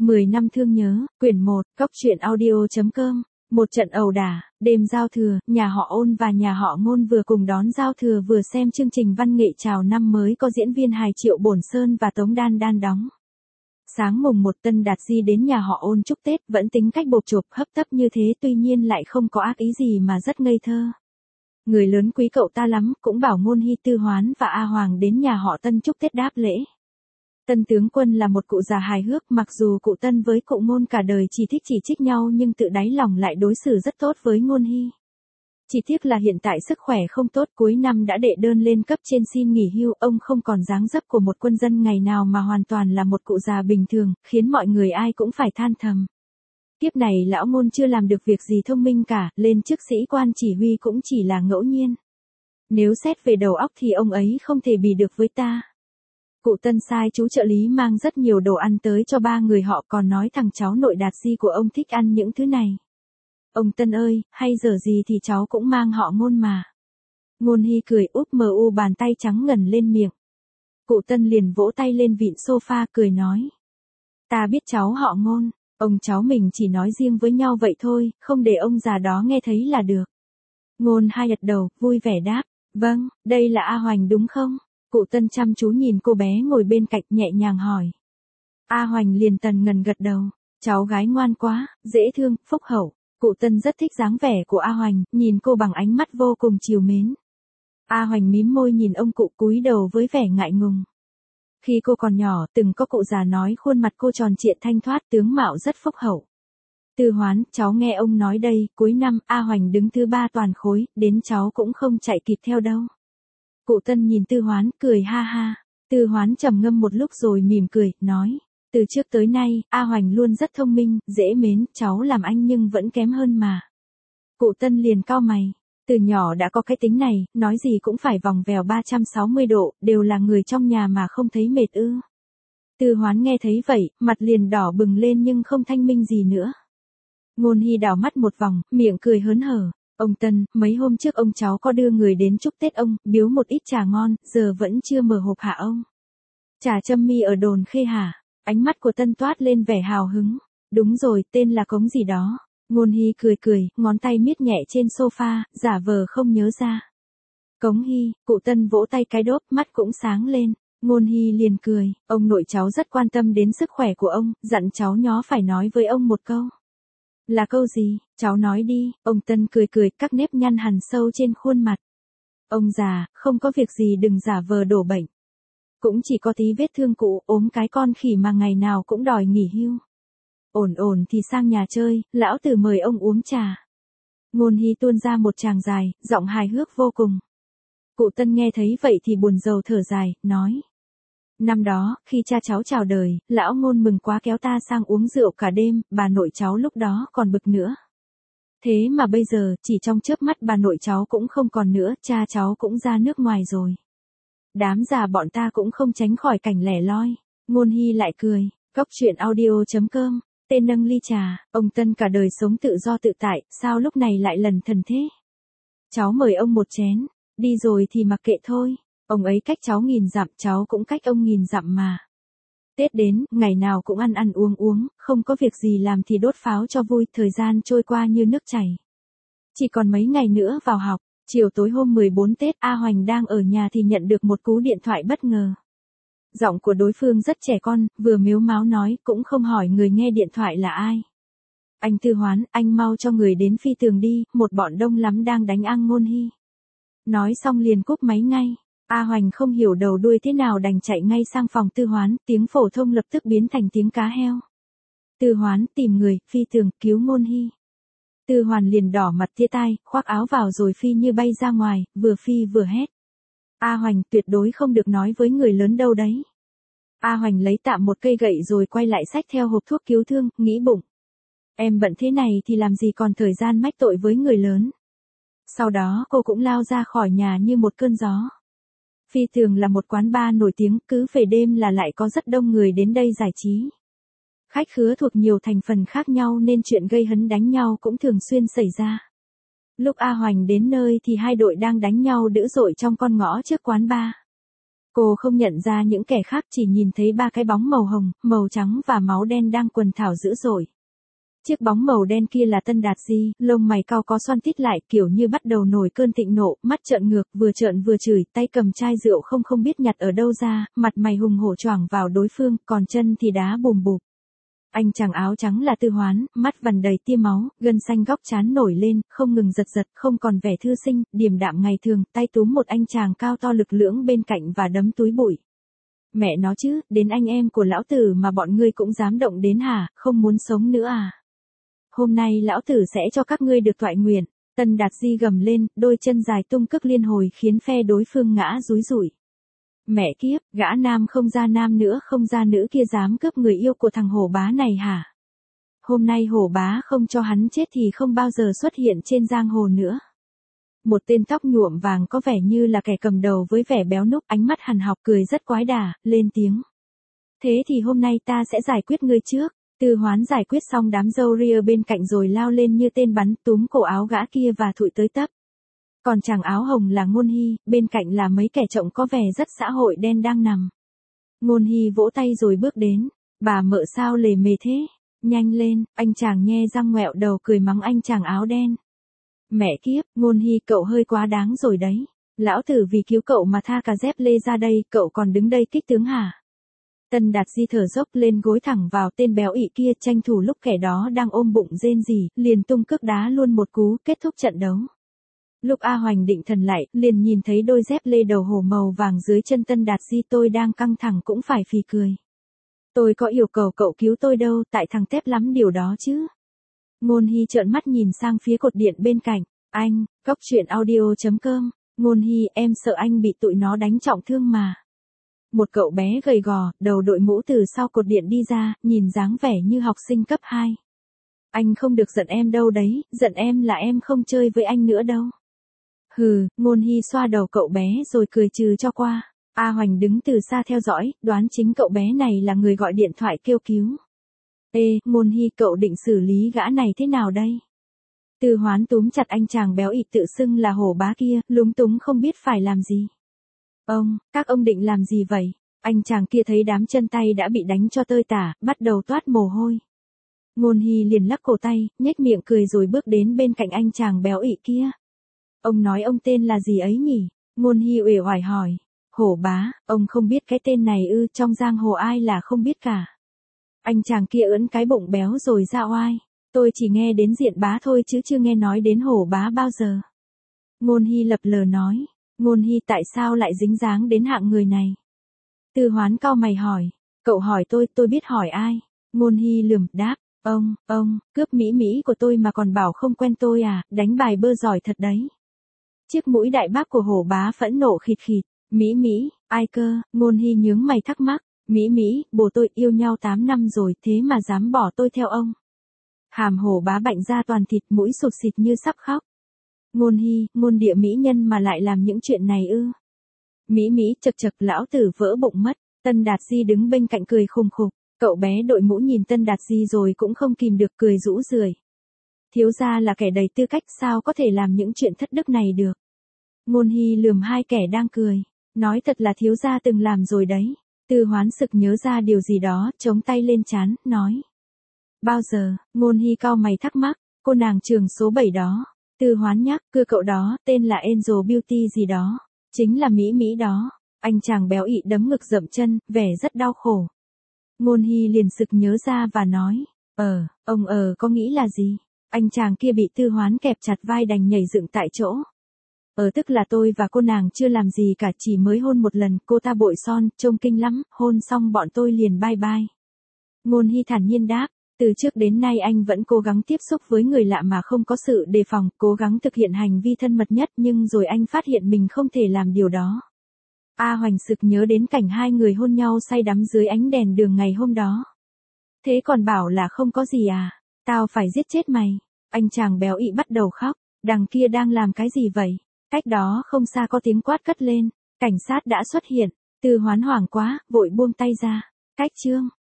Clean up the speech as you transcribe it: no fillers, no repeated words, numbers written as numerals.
10 năm thương nhớ, quyển 1, Cóc truyện audio.com. Một trận ẩu đả, đêm giao thừa, nhà họ Ôn và nhà họ Ngôn vừa cùng đón giao thừa vừa xem chương trình văn nghệ chào năm mới có diễn viên hài Triệu Bổn Sơn và Tống Đan Đan đóng. Sáng mùng 1 Tân Đạt Di đến nhà họ Ôn chúc Tết vẫn tính cách bộp chộp hấp tấp như thế, tuy nhiên lại không có ác ý gì mà rất ngây thơ. Người lớn quý cậu ta lắm, cũng bảo Ngôn Hy, Tư Hoán và A Hoàng đến nhà họ Tân chúc Tết đáp lễ. Tân tướng quân là một cụ già hài hước, mặc dù cụ Tân với cụ Ngôn cả đời chỉ thích chỉ trích nhau nhưng tự đáy lòng lại đối xử rất tốt với Ngôn Hy. Chỉ tiếc là hiện tại sức khỏe không tốt, cuối năm đã đệ đơn lên cấp trên xin nghỉ hưu, ông không còn dáng dấp của một quân dân ngày nào mà hoàn toàn là một cụ già bình thường, khiến mọi người ai cũng phải than thầm. Kiếp này lão Ngôn chưa làm được việc gì thông minh cả, lên chức sĩ quan chỉ huy cũng chỉ là ngẫu nhiên. Nếu xét về đầu óc thì ông ấy không thể bì được với ta. Cụ Tân sai chú trợ lý mang rất nhiều đồ ăn tới cho ba người họ, còn nói thằng cháu nội Đạt Di của ông thích ăn những thứ này. Ông Tân ơi, hay giờ gì thì cháu cũng mang họ Ngôn mà. Ngôn Hy cười úp mờ bàn tay trắng ngần lên miệng. Cụ Tân liền vỗ tay lên vịn sofa cười nói. Ta biết cháu họ Ngôn, ông cháu mình chỉ nói riêng với nhau vậy thôi, không để ông già đó nghe thấy là được. Ngôn Hai gật đầu, vui vẻ đáp. Vâng, đây là A Hoành đúng không? Cụ Tân chăm chú nhìn cô bé ngồi bên cạnh nhẹ nhàng hỏi. A Hoành liền tần ngần gật đầu. Cháu gái ngoan quá, dễ thương, phúc hậu. Cụ Tân rất thích dáng vẻ của A Hoành, nhìn cô bằng ánh mắt vô cùng trìu mến. A Hoành mím môi nhìn ông cụ cúi đầu với vẻ ngại ngùng. Khi cô còn nhỏ, từng có cụ già nói khuôn mặt cô tròn trịa thanh thoát, tướng mạo rất phúc hậu. Tư Hoán, cháu nghe ông nói đây, cuối năm A Hoành đứng thứ 3 toàn khối, đến cháu cũng không chạy kịp theo đâu. Cụ Tân nhìn Tư Hoán cười ha ha. Tư Hoán trầm ngâm một lúc rồi mỉm cười, nói. Từ trước tới nay, A Hoành luôn rất thông minh, dễ mến, cháu làm anh nhưng vẫn kém hơn mà. Cụ Tân liền cau mày. Từ nhỏ đã có cái tính này, nói gì cũng phải vòng vèo 360 độ, đều là người trong nhà mà không thấy mệt ư. Tư Hoán nghe thấy vậy, mặt liền đỏ bừng lên nhưng không thanh minh gì nữa. Ngôn Hy đảo mắt một vòng, miệng cười hớn hở. Ông Tân, mấy hôm trước ông cháu có đưa người đến chúc Tết ông, biếu một ít trà ngon, giờ vẫn chưa mở hộp hả ông? Trà Trâm Mi ở Đồn Khê hả? Ánh mắt của Tân toát lên vẻ hào hứng. Đúng rồi, tên là Cống gì đó. Ngôn Hy cười cười, ngón tay miết nhẹ trên sofa, giả vờ không nhớ ra. Cống Hy, cụ Tân vỗ tay cái đốp, mắt cũng sáng lên. Ngôn Hy liền cười, ông nội cháu rất quan tâm đến sức khỏe của ông, dặn cháu nhó phải nói với ông một câu. Là câu gì, cháu nói đi, ông Tân cười cười, các nếp nhăn hằn sâu trên khuôn mặt. Ông già, không có việc gì đừng giả vờ đổ bệnh. Cũng chỉ có tí vết thương cũ, ốm cái con khỉ mà ngày nào cũng đòi nghỉ hưu. Ổn thì sang nhà chơi, lão tử mời ông uống trà. Ngôn Hy tuôn ra một tràng dài, giọng hài hước vô cùng. Cụ Tân nghe thấy vậy thì buồn rầu thở dài, nói. Năm đó, khi cha cháu chào đời, lão Ngôn mừng quá kéo ta sang uống rượu cả đêm, bà nội cháu lúc đó còn bực nữa. Thế mà bây giờ, chỉ trong chớp mắt bà nội cháu cũng không còn nữa, cha cháu cũng ra nước ngoài rồi. Đám già bọn ta cũng không tránh khỏi cảnh lẻ loi. Ngôn Hy lại cười, Cóc truyện audio.com, tên nâng ly trà, ông Tân cả đời sống tự do tự tại, sao lúc này lại lần thần thế? Cháu mời ông một chén, đi rồi thì mặc kệ thôi. Ông ấy cách cháu 1000 dặm, cháu cũng cách ông 1000 dặm mà. Tết đến, ngày nào cũng ăn uống, không có việc gì làm thì đốt pháo cho vui, thời gian trôi qua như nước chảy. Chỉ còn mấy ngày nữa vào học, chiều tối hôm 14 Tết, A Hoành đang ở nhà thì nhận được một cú điện thoại bất ngờ. Giọng của đối phương rất trẻ con, vừa mếu máo nói, cũng không hỏi người nghe điện thoại là ai. Anh Tư Hoán, anh mau cho người đến Phi Tường đi, một bọn đông lắm đang đánh Ngôn Hy. Nói xong liền cúp máy ngay. A Hoành không hiểu đầu đuôi thế nào đành chạy ngay sang phòng Tư Hoán, tiếng phổ thông lập tức biến thành tiếng cá heo. Tư Hoán, tìm người, Phi Tường, cứu Ngôn Hy. Tư Hoán liền đỏ mặt tia tai, khoác áo vào rồi phi như bay ra ngoài, vừa phi vừa hét. A Hoành, tuyệt đối không được nói với người lớn đâu đấy. A Hoành lấy tạm một cây gậy rồi quay lại xách theo hộp thuốc cứu thương, nghĩ bụng. Em bận thế này thì làm gì còn thời gian mách tội với người lớn. Sau đó cô cũng lao ra khỏi nhà như một cơn gió. Phi Tường là một quán bar nổi tiếng, cứ về đêm là lại có rất đông người đến đây giải trí. Khách khứa thuộc nhiều thành phần khác nhau nên chuyện gây hấn đánh nhau cũng thường xuyên xảy ra. Lúc A Hoành đến nơi thì hai đội đang đánh nhau dữ dội trong con ngõ trước quán bar. Cô không nhận ra những kẻ khác, chỉ nhìn thấy ba cái bóng màu hồng, màu trắng và máu đen đang quần thảo dữ dội. Chiếc bóng màu đen kia là Tân Đạt Di, lông mày cau có xoăn tít lại, kiểu như bắt đầu nổi cơn thịnh nộ, mắt trợn ngược, vừa trợn vừa chửi, tay cầm chai rượu không biết nhặt ở đâu ra, mặt mày hùng hổ choảng vào đối phương, còn chân thì đá bùm bụp. Anh chàng áo trắng là Tư Hoán, mắt vằn đầy tia máu, gân xanh góc trán nổi lên, không ngừng giật giật, không còn vẻ thư sinh, điềm đạm ngày thường, tay túm một anh chàng cao to lực lưỡng bên cạnh và đấm túi bụi. Mẹ nó chứ, đến anh em của lão tử mà bọn ngươi cũng dám động đến hả, không muốn sống nữa à? Hôm nay lão tử sẽ cho các ngươi được toại nguyện. Tân Đạt Di gầm lên, đôi chân dài tung cước liên hồi khiến phe đối phương ngã rúi rủi. Mẹ kiếp, gã nam không ra nam nữa không ra nữ kia dám cướp người yêu của thằng hổ bá này hả? Hôm nay hổ bá không cho hắn chết thì không bao giờ xuất hiện trên giang hồ nữa. Một tên tóc nhuộm vàng có vẻ như là kẻ cầm đầu với vẻ béo núc, ánh mắt hằn học, cười rất quái đả, lên tiếng. Thế thì hôm nay ta sẽ giải quyết ngươi trước. Tư Hoán giải quyết xong đám râu ria bên cạnh rồi lao lên như tên bắn, túm cổ áo gã kia và thụi tới tấp. Còn chàng áo hồng là Ngôn Hy, bên cạnh là mấy kẻ trông có vẻ rất xã hội đen đang nằm. Ngôn Hy vỗ tay rồi bước đến. Bà mợ sao lề mề thế? Nhanh lên, anh chàng nhe răng ngoẹo đầu cười mắng anh chàng áo đen. Mẹ kiếp, Ngôn Hy cậu hơi quá đáng rồi đấy. Lão tử vì cứu cậu mà tha cả dép lê ra đây, cậu còn đứng đây kích tướng hả? Tân Đạt Di thở dốc lên gối thẳng vào tên béo ị kia, tranh thủ lúc kẻ đó đang ôm bụng rên rỉ, liền tung cước đá luôn một cú, kết thúc trận đấu. Lúc A Hoành định thần lại, liền nhìn thấy đôi dép lê đầu hổ màu vàng dưới chân Tân Đạt Di. Tôi đang căng thẳng cũng phải phì cười. Tôi có yêu cầu cậu cứu tôi đâu, tại thằng tép lắm điều đó chứ. Ngôn Hy trợn mắt nhìn sang phía cột điện bên cạnh. Anh, Cóc Truyện Audio.com. Ngôn Hy, em sợ anh bị tụi nó đánh trọng thương mà. Một cậu bé gầy gò, đầu đội mũ từ sau cột điện đi ra, nhìn dáng vẻ như học sinh cấp 2. Anh không được giận em đâu đấy, giận em là em không chơi với anh nữa đâu. Hừ, Ngôn Hy xoa đầu cậu bé rồi cười trừ cho qua. A Hoành đứng từ xa theo dõi, đoán chính cậu bé này là người gọi điện thoại kêu cứu. Ê, Ngôn Hy, cậu định xử lý gã này thế nào đây? Tư Hoán túm chặt anh chàng béo ị tự xưng là hổ bá kia, lúng túng không biết phải làm gì. Các ông định làm gì vậy? Anh chàng kia thấy đám chân tay đã bị đánh cho tơi tả, bắt đầu toát mồ hôi. Ngôn Hy liền lắc cổ tay, nhếch miệng cười rồi bước đến bên cạnh anh chàng béo ị kia. Ông nói ông tên là gì ấy nhỉ? Ngôn Hy uể oải hỏi. Hổ bá, ông không biết cái tên này ư? Trong giang hồ ai là không biết cả. Anh chàng kia ưỡn cái bụng béo rồi ra oai. Tôi chỉ nghe đến Diện bá thôi chứ chưa nghe nói đến hổ bá bao giờ. Ngôn Hy lập lờ nói. Ngôn Hy, tại sao lại dính dáng đến hạng người này? Tư Hoán cau mày hỏi. Cậu hỏi tôi biết hỏi ai? Ngôn Hy lườm, đáp. Ông, cướp mỹ mỹ của tôi mà còn bảo không quen tôi à, đánh bài bơ giỏi thật đấy. Chiếc mũi đại bác của hổ bá phẫn nộ khịt khịt. Mỹ, ai cơ? Ngôn Hy nhướng mày thắc mắc. Mỹ, bồ tôi yêu nhau 8 năm rồi, thế mà dám bỏ tôi theo ông. Hàm hổ bá bạnh ra toàn thịt, mũi sụt xịt như sắp khóc. Ngôn Hy, ngôn địa mỹ nhân mà lại làm những chuyện này ư? Mỹ, chật chật, lão tử vỡ bụng mất. Tân Đạt Di đứng bên cạnh cười khùng khục. Cậu bé đội mũ nhìn Tân Đạt Di rồi cũng không kìm được cười rũ rượi. Thiếu gia là kẻ đầy tư cách, sao có thể làm những chuyện thất đức này được? Ngôn Hy lườm hai kẻ đang cười. Nói thật là thiếu gia từng làm rồi đấy. Tư Hoán sực nhớ ra điều gì đó, chống tay lên trán, nói. Bao giờ? Ngôn Hy cau mày thắc mắc. Cô nàng trường số 7 đó. Tư Hoán nhắc, cưa cậu đó, tên là Angel Beauty gì đó. Chính là Mỹ đó. Anh chàng béo ị đấm ngực dậm chân, vẻ rất đau khổ. Ngôn Hy liền sực nhớ ra và nói. Ông có nghĩ là gì? Anh chàng kia bị Tư Hoán kẹp chặt vai đành nhảy dựng tại chỗ. Tức là tôi và cô nàng chưa làm gì cả, chỉ mới hôn một lần, cô ta bội son, trông kinh lắm, hôn xong bọn tôi liền bye bye. Ngôn Hy thản nhiên đáp. Từ trước đến nay anh vẫn cố gắng tiếp xúc với người lạ mà không có sự đề phòng, cố gắng thực hiện hành vi thân mật nhất, nhưng rồi anh phát hiện mình không thể làm điều đó. A Hoành sực nhớ đến cảnh hai người hôn nhau say đắm dưới ánh đèn đường ngày hôm đó. Thế còn bảo là không có gì à? Tao phải giết chết mày. Anh chàng béo ị bắt đầu khóc. Đằng kia đang làm cái gì vậy? Cách đó không xa có tiếng quát cất lên. Cảnh sát đã xuất hiện. Tư Hoán hoảng quá, vội buông tay ra. Cách chương.